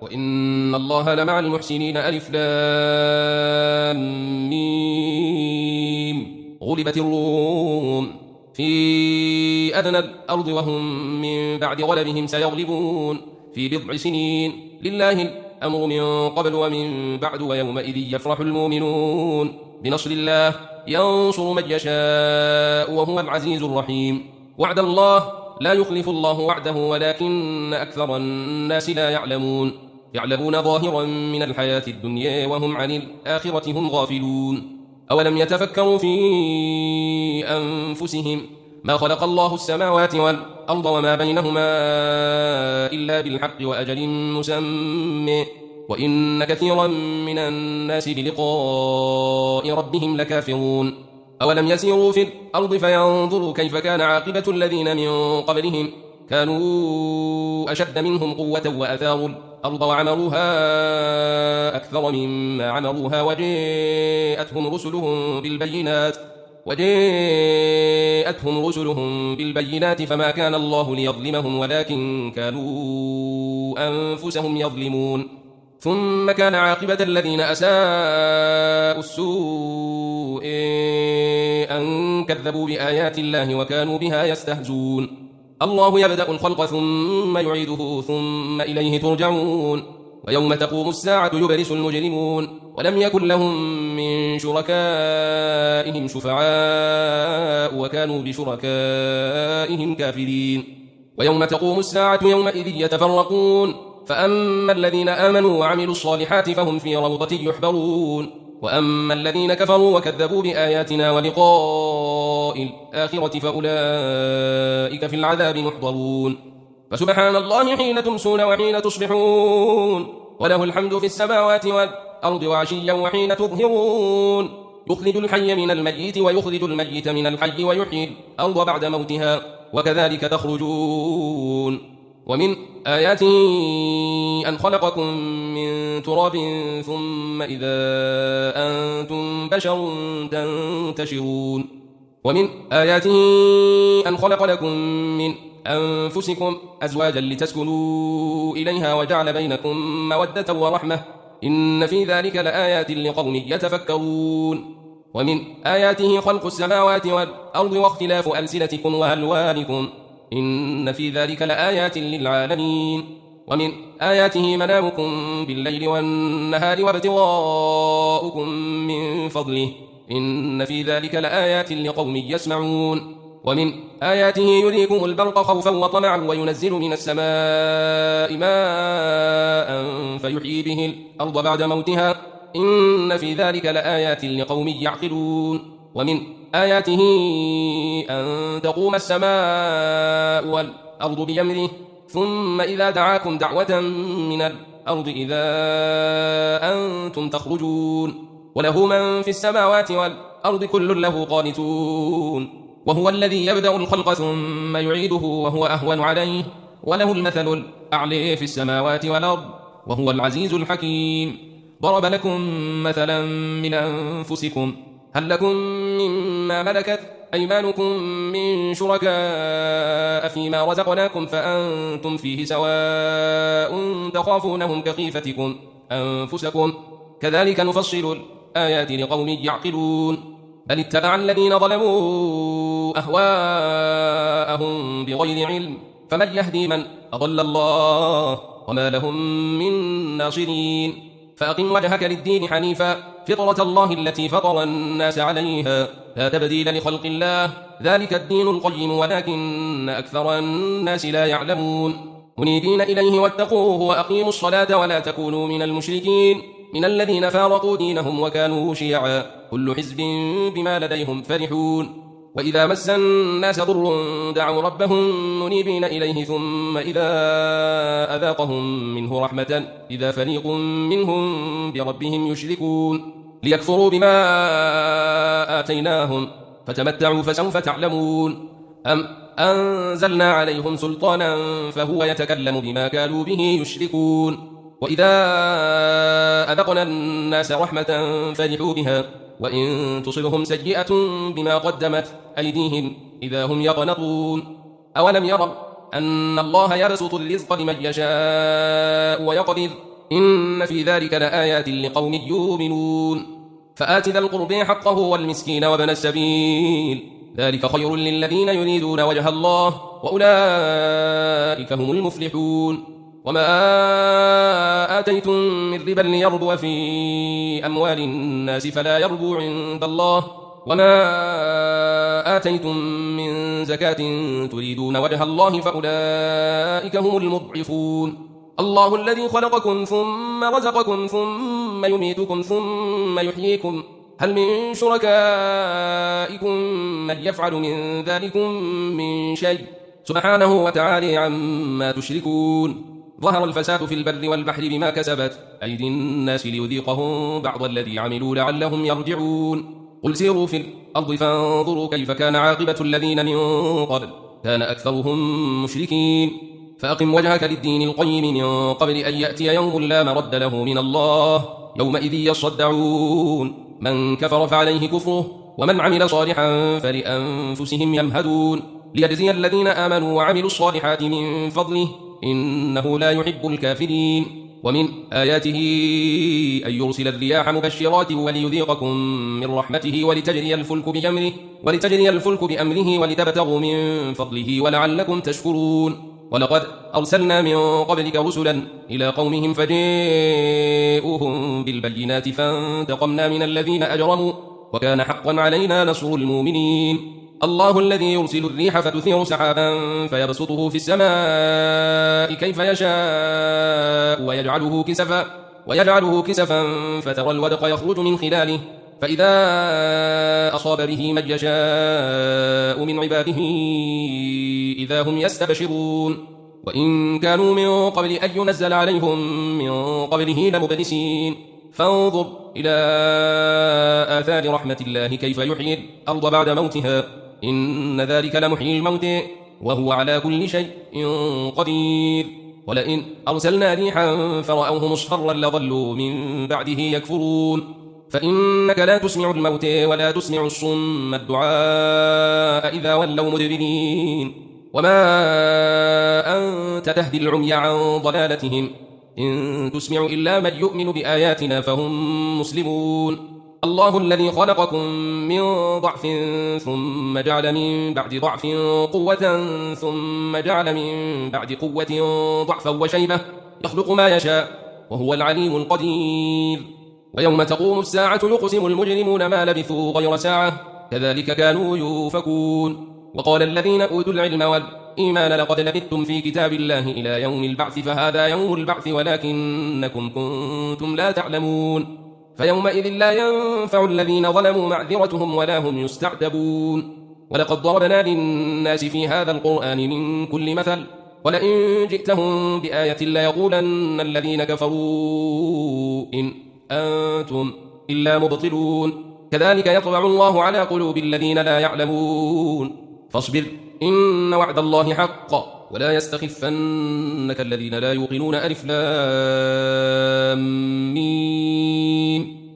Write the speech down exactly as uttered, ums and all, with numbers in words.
وإن الله لمع المحسنين. ألف لام ميم. غلبت الروم في أدنى الأرض وهم من بعد غلبهم سيغلبون في بضع سنين. لله الأمر من قبل ومن بعد ويومئذ يفرح المؤمنون بنصر الله ينصر من يشاء وهو العزيز الرحيم. وعد الله لا يخلف الله وعده ولكن أكثر الناس لا يعلمون. يعلمون ظاهرا من الحياة الدنيا وهم عن الآخرة هم غافلون. أولم يتفكروا في أنفسهم ما خلق الله السماوات والأرض وما بينهما إلا بالحق وأجل مسمى وإن كثيرا من الناس بلقاء ربهم لكافرون. أولم يسيروا في الأرض فينظروا كيف كان عاقبة الذين من قبلهم كانوا أشد منهم قوة وأثاروا الأرض وعمروها أكثر مما عمروها وجاءتهم رسلهم بالبينات وجاءتهم رسلهم بالبينات فما كان الله ليظلمهم ولكن كانوا أنفسهم يظلمون. ثم كان عاقبة الذين أساءوا السوء أن كذبوا بآيات الله وكانوا بها يستهزون. الله يبدأ الخلق ثم يعيده ثم إليه ترجعون. ويوم تقوم الساعة يبرس المجرمون ولم يكن لهم من شركائهم شفعاء وكانوا بشركائهم كافرين. ويوم تقوم الساعة يومئذ يتفرقون فأما الذين آمنوا وعملوا الصالحات فهم في روضة يحبرون وأما الذين كفروا وكذبوا بآياتنا ولقاء الآخرة فأولئك في العذاب محضرون. فسبحان الله حين تمسون وحين تصبحون وله الحمد في السماوات والأرض وعشيا وحين تظهرون. يخرج الحي من الميت ويخرج الميت من الحي ويحيي الأرض بعد موتها وكذلك تخرجون. ومن آياته أن خلقكم من تراب ثم إذا أنتم بشر تنتشرون. ومن آياته أن خلق لكم من أنفسكم أزواجا لتسكنوا إليها وجعل بينكم مودة ورحمة إن في ذلك لآيات لقوم يتفكرون. ومن آياته خلق السماوات والأرض واختلاف ألسنتكم وألوانكم إن في ذلك لآيات للعالمين. ومن آياته منامكم بالليل والنهار وابتغاؤكم من فضله إن في ذلك لآيات لقوم يسمعون. ومن آياته يريكم البرق خوفا وطمعا وينزل من السماء ماء فيحيي به الأرض بعد موتها إن في ذلك لآيات لقوم يعقلون. ومن آياته أن تقوم السماء والأرض بأمره ثم إذا دعاكم دعوة من الأرض إذا أنتم تخرجون. وله من في السماوات والأرض كل له قانتون. وهو الذي يبدأ الخلق ثم يعيده وهو أهون عليه وله المثل الأعلى في السماوات والأرض وهو العزيز الحكيم. ضرب لكم مثلا من أنفسكم هل لكم مما ملكت أيمانكم من شركاء فيما رزقناكم فأنتم فيه سواء تخافونهم كخيفتكم أنفسكم كذلك نفصل الآيات لقوم يعقلون. بل اتبع الذين ظلموا أهواءهم بغير علم فمن يهدي من أضل الله وما لهم من ناصرين. فأقم وجهك للدين حنيفا فطرة الله التي فطر الناس عليها لا تبديل لخلق الله ذلك الدين القيم ولكن أكثر الناس لا يعلمون. منيبين إليه واتقوه وأقيموا الصلاة ولا تكونوا من المشركين من الذين فارقوا دينهم وكانوا شيعا كل حزب بما لديهم فرحون. وإذا مس الناس ضر دعوا ربهم منيبين إليه ثم إذا أذاقهم منه رحمة إذا فريق منهم بربهم يشركون ليكفروا بما آتيناهم فتمتعوا فسوف تعلمون. أم أنزلنا عليهم سلطانا فهو يتكلم بما كانوا به يشركون. وإذا أذقنا الناس رحمة فرحوا بها وإن تصبهم سيئة بما قدمت أيديهم إذا هم يقنطون. أولم يروا أن الله يبسط الرزق لمن يشاء ويقدر إن في ذلك لآيات لقوم يؤمنون فآت ذا القرب حقه والمسكين وابن السبيل ذلك خير للذين يريدون وجه الله وأولئك هم المفلحون وما آتيتم من ربا ليربو في أموال الناس فلا يربو عند الله وما آتيتم من زكاة تريدون وجه الله فأولئك هم المضعفون الله الذي خلقكم ثم رزقكم ثم يميتكم ثم يحييكم هل من شركائكم من يفعل من ذلكم من شيء سبحانه وتعالى عما تشركون ظهر الفساد في البر والبحر بما كسبت أيدي الناس ليذيقهم بعض الذي عملوا لعلهم يرجعون قل سيروا في الأرض فانظروا كيف كان عاقبة الذين من قبل كان أكثرهم مشركين فأقم وجهك للدين القيم من قبل أن يأتي يوم لا مرد له من الله يومئذ يصدعون من كفر فعليه كفره ومن عمل صالحا فلأنفسهم يمهدون ليجزي الذين آمنوا وعملوا الصالحات من فضله إنه لا يحب الكافرين ومن آياته أن يرسل الرياح مبشرات وليذيقكم من رحمته ولتجري الفلك بأمره ولتجري الفلك بأمره ولتبتغوا من فضله ولعلكم تشكرون ولقد أرسلنا من قبلك رسلا إلى قومهم فجاءوهم بالبينات فانتقمنا من الذين أجرموا وكان حقا علينا نصر المؤمنين الله الذي يرسل الريح فتثير سحابا فيبسطه في السماء كيف يشاء ويجعله كسفا ويجعله كسفا فترى الودق يخرج من خلاله فإذا أصاب به من يشاء من عباده إذا هم يستبشرون وإن كانوا من قبل أن ينزل عليهم من قبله لمبلسين فانظر إلى آثار رحمة الله كيف يحيي الأرض بعد موتها إن ذلك لمحيي الموت وهو على كل شيء قدير ولئن أرسلنا ريحا فرأوه مصفرا لظلوا من بعده يكفرون فإنك لا تسمع الموت ولا تسمع الصم الدعاء إذا ولوا مدبرين وما أنت تهدي العمي عن ضلالتهم إن تسمع إلا من يؤمن بآياتنا فهم مسلمون الله الذي خلقكم من ضعف ثم جعل من بعد ضعف قوة ثم جعل من بعد قوة ضعفا وشيبة يخلق ما يشاء وهو العليم القدير ويوم تقوم الساعة يقسم المجرمون ما لبثوا غير ساعة كذلك كانوا يؤفكون وقال الذين أوتوا العلم والإيمان لقد لبثتم في كتاب الله إلى يوم البعث فهذا يوم البعث ولكنكم كنتم لا تعلمون فيومئذ لا ينفع الذين ظلموا معذرتهم ولا هم يستعتبون ولقد ضربنا للناس في هذا القرآن من كل مثل ولئن جئتهم بآية ليقولن الذين كفروا إن أنتم إلا مبطلون كذلك يطبع الله على قلوب الذين لا يعلمون فاصبر إن وعد الله حق ولا يستخفنك الذين لا يوقنون ألف لام ميم